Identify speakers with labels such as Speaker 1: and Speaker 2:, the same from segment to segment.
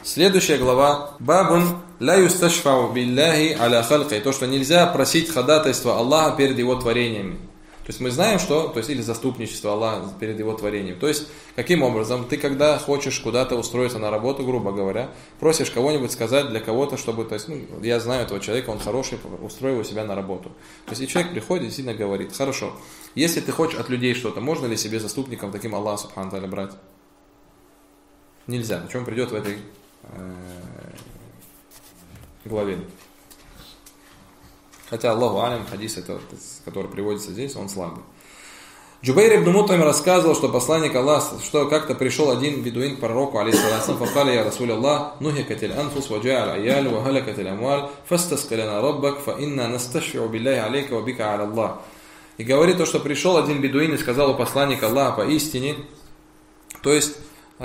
Speaker 1: Следующая глава. Бабун ла юсташфау билляхи аля халкай. То, что нельзя просить ходатайство Аллаха перед его творениями. То есть мы знаем, что, то есть или заступничество Аллаха перед его творением. То есть, каким образом, ты когда хочешь куда-то устроиться на работу, грубо говоря, просишь кого-нибудь сказать для кого-то, чтобы, то есть, я знаю этого человека, он хороший, устрою его себя на работу. То есть, и человек приходит и действительно говорит, хорошо, если ты хочешь от людей что-то, можно ли себе заступником таким Аллах субхану тааля брать? Нельзя. О чем придет в этой главе. Хотя Аллаху алям, хадис, который приводится здесь, он слабый. Джубайр ибн Мут'им рассказывал, что посланник Аллаха, что как-то пришел один бедуин к пророку, алейхиссалям, факали я Расуль Аллах, нухикатиль анфус, ваджа'аль айяль, вахалякатиль амваль, фастаскаляна раббак, фа инна насташфи'у билляхи алейка, вабика аля Аллах. И говорит то, что пришел один бедуин и сказал у посланника Аллаха поистине, то есть,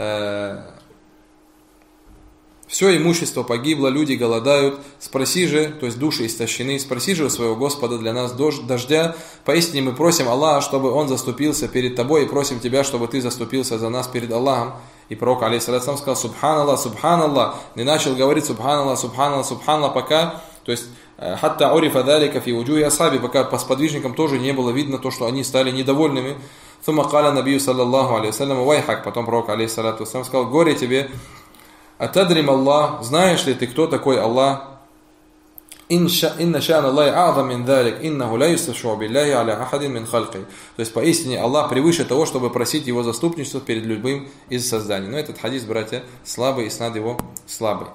Speaker 1: все имущество погибло, люди голодают, спроси же, то есть души истощены, спроси же у своего Господа для нас дождя, поистине мы просим Аллаха, чтобы Он заступился перед тобой, и просим тебя, чтобы ты заступился за нас перед Аллахом. И пророк, алейхиссалям, сказал, субханаллах, субханаллах, и начал говорить субханаллах, субханаллах, субханаллах, пока, то есть, хатта урифа далика фи уджуи асхаби, пока по сподвижникам тоже не было видно то, что они стали недовольными. Сумма каля набию саллаллаху алейхиссалям, вайхак, потом пророк, алейхиссалям, сказал, горе тебе, Атадрим Аллах, знаешь ли ты, кто такой Аллах? Инна ша'ан Аллахи а'зам мин залик, иннаху ла юсташфау билляхи аля ахадин мин халки. То есть поистине Аллах превыше того, чтобы просить его заступничество перед любым из созданий. Но этот хадис, братья, слабый, и снад его слабый.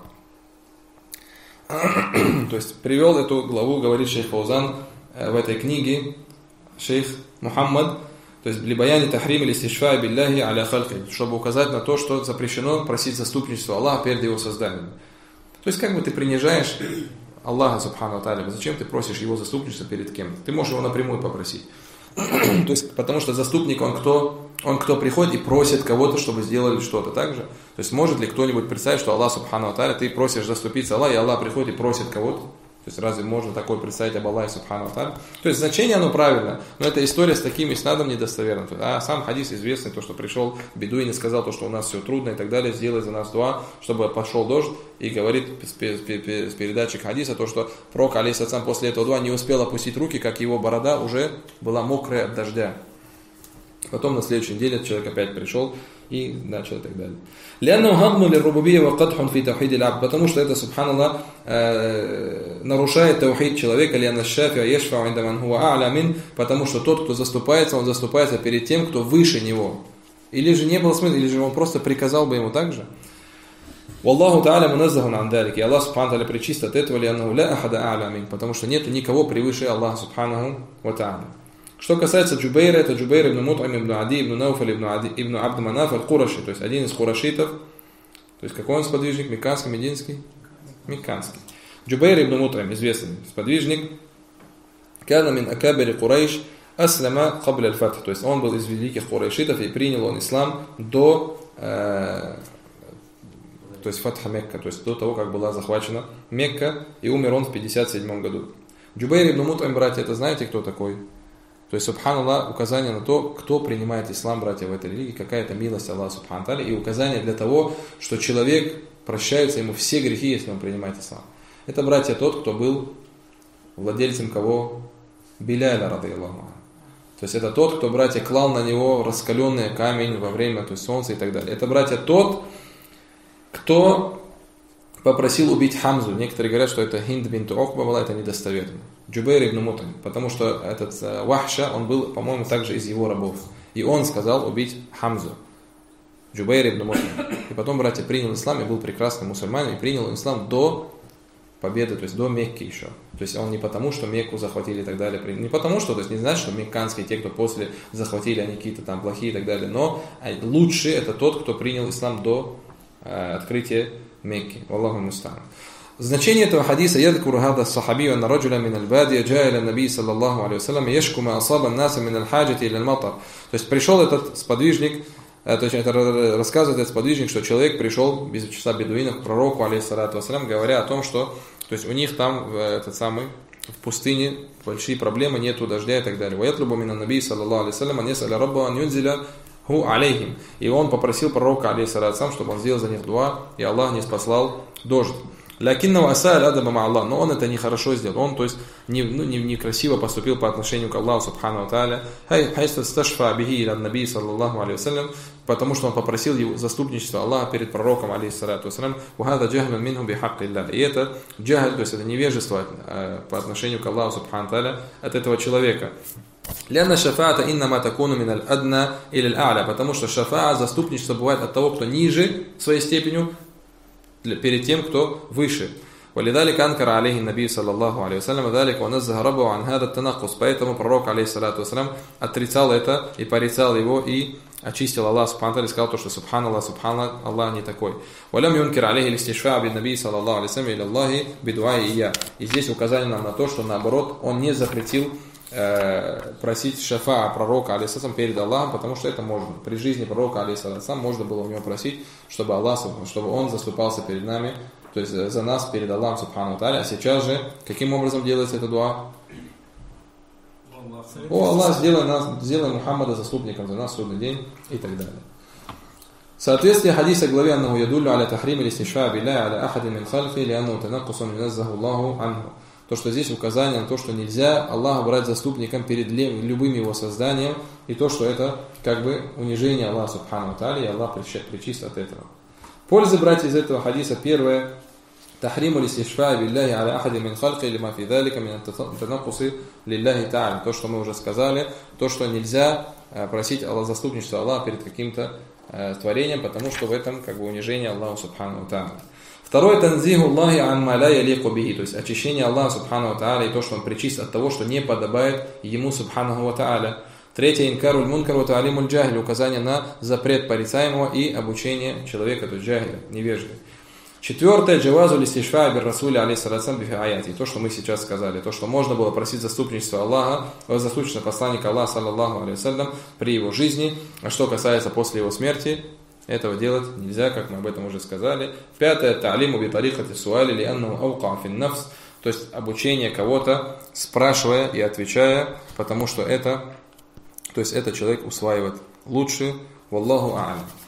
Speaker 1: То есть привел эту главу, говорит шейх Фаузан в этой книге, шейх Мухаммад, то есть либаяни тахрим или стишфа билляхи аля халки, чтобы указать на то, что запрещено просить заступничество Аллаха перед его созданием. То есть как бы ты принижаешь Аллаха субхану тааля, зачем ты просишь его заступничество перед кем? Ты можешь его напрямую попросить. То есть потому что заступник он кто приходит и просит кого-то, чтобы сделали что-то, так же. То есть может ли кто-нибудь представить, что Аллах субхану тааля, ты просишь заступиться Аллаху, и Аллах приходит и просит кого-то? То есть разве можно такое представить об Аллахе субхану тааля? То есть значение оно правильно, но эта история с таким иснадом недостоверна. А сам хадис известный, то, что пришел бедуин и сказал, то, что у нас все трудно и так далее, сделай за нас дуа, чтобы пошел дождь, и говорит с передачи хадиса, то, что пророк, алейхиссалям, после этого дуа не успел опустить руки, как его борода уже была мокрая от дождя. Потом на следующей неделе человек опять пришел и начал и так далее. Потому что это, субханаллах, нарушает таухид человека, потому что тот, кто заступается, он заступается перед тем, кто выше него. Или же не было смысла, или же он просто приказал бы ему так же. Wallahu ta'ala муназзахун ан далик. И Аллах субхану тааля пречист от этого, потому что нет никого превыше Аллаха субханаху ва та'аля. Что касается Джубейра, это Джубейр ибн Мут'им ибн Ади ибн Науфаль ибн Абд Манаф аль-Кураши, то есть один из курашитов. То есть какой он сподвижник? Мекканский, мединский? Мекканский. Джубейр ибн Мут'им, известный сподвижник. Кана мин акабири Курайш аслама кабля аль-фатх. То есть он был из великих курайшитов и принял он ислам до то есть фатха Мекка, то есть до того, как была захвачена Мекка, и умер он в 57 году. Джубейр ибн Мут'им, братья, это знаете, кто такой? То есть, субханаллах, указание на то, кто принимает ислам, братья, в этой религии, какая-то милость Аллаха, субхану тааля, и указание для того, что человек, прощаются ему все грехи, если он принимает ислам. Это, братья, тот, кто был владельцем кого? Биляля, радийаллаху анху. То есть, это тот, кто, братья, клал на него раскаленный камень во время, то есть, солнца и так далее. Это, братья, тот, кто попросил убить Хамзу. Некоторые говорят, что это Хинд бинт Окба была, это недостоверно. Джубейр ибн Мут'им, потому что этот Вахша, он был, по-моему, также из его рабов. И он сказал убить Хамзу. Джубейр ибн Мут'им. И потом, братья, принял ислам и был прекрасным мусульманином, и принял ислам до победы, то есть до Мекки еще. То есть он не потому, что Мекку захватили и так далее. Не потому, что, то есть не значит, что мекканские, те, кто после захватили, они какие-то там плохие и так далее. Но лучший это тот, кто принял ислам до открытия Мекки. Валлаху муста'ан. Значение этого хадиса يذكر هذا الصحابي أن رجلا من البادية جاء إلى النبي صلى الله عليه وسلم يشكو ما أصاب الناس من الحاجة إلى المطر. То есть пришел этот сподвижник, то есть это рассказывает этот сподвижник, что человек пришел без числа бедуинов к пророку, алейхиссалату вассалям, говоря о том, что то есть у них там в пустыне большие проблемы, нету дождя и так далее. ويطلب من النبي صلى الله عليه وسلم أن يسأل ربه أن ينزل ху алейхим. И он попросил пророка, алейхиссалату, чтобы он сделал за них дуа, и Аллах не спаслал дождь. Лякиннау аса'аль адаба ма Аллах, но он это нехорошо сделал. Он, то есть, некрасиво поступил по отношению к Аллаху субхану ва тааля. Хайсту сташфа бихи иля наби саллаллаху алейхи вассалям, потому что он попросил его заступничество Аллаха перед пророком, алейхиссалату вассалям. Вахада джахлун минхум бихакки илля. И это джахль, то есть это невежество по отношению к Аллаху субхану ва тааля от этого человека. Ляна шафаата иннама такуну миналь адна или а'ля, потому что шафаа, заступничество бывает от того, кто ниже своей степенью, перед тем, кто выше. ولذلك أنكر عليه النبي صلى الله عليه وسلم ذلك ونزه ربه عن هذا التنقص. Поэтому пророк, алейхиссалату вассалям, отрицал это и порицал его и очистил Аллах субхану ва, сказал то, что субханаллах, субханаллах, Аллах не такой. ولم ينكر عليه الاستشفاع بالنبي صلى الله عليه وسلم إلى الله بدعائه إياه. И здесь указание нам на то, что наоборот он не запретил просить шафа пророка, алейхиссалам, перед Аллахом, потому что это можно. При жизни пророка, алейхиссалам, можно было у него просить, чтобы Аллах, чтобы он заступался перед нами, то есть за нас перед Аллахом субхану ва тааля. А сейчас же, каким образом делается эта дуа? О Аллах, сделай Мухаммада заступником за нас в судный день и так далее. Соответствие хадиса главе аннаху ядуллю аля тахрим или стишфа билляхи аля ахади мин хальфи ли аннаху танаккусун юназзаху Аллаху анху. То, что здесь указание на то, что нельзя Аллаха брать заступником перед любым его созданием, и то, что это как бы унижение Аллаха субхану ва тааля, и Аллах причист от этого. Пользы брать из этого хадиса: первое, тахриму листишфа билляхи аля ахади мин хальки лима фи далика мин танаккуси лилляхи тааля. То, что мы уже сказали, то, что нельзя просить Аллаха заступничества Аллаха перед каким-то творением, потому что в этом как бы унижение Аллаха субхану ва тааля. Второе, танзиху Аллахи амма ла ялику бихи, то есть очищение Аллаха субхану ва тааля и то, что он причист от того, что не подобает ему субхану ва тааля. Третье, инкаруль мункар ва таалимуль джахиль, указание на запрет порицаемого и обучение человека, то есть джахиля, невежды. Четвертое, джавазу листишфа бир расули алейхиссалату бифи аяти, то, что мы сейчас сказали, то, что можно было просить заступничество Аллаха, заступничество посланника Аллаха саллаллаху алейхи вассалям при его жизни, а что касается после его смерти, этого делать нельзя, как мы об этом уже сказали. Пятое, та'алиму би тарихати суали ли аннаху ауқа фин нафс, то есть обучение кого-то, спрашивая и отвечая, потому что это, то есть это человек усваивает лучше. Валлаху а'алям.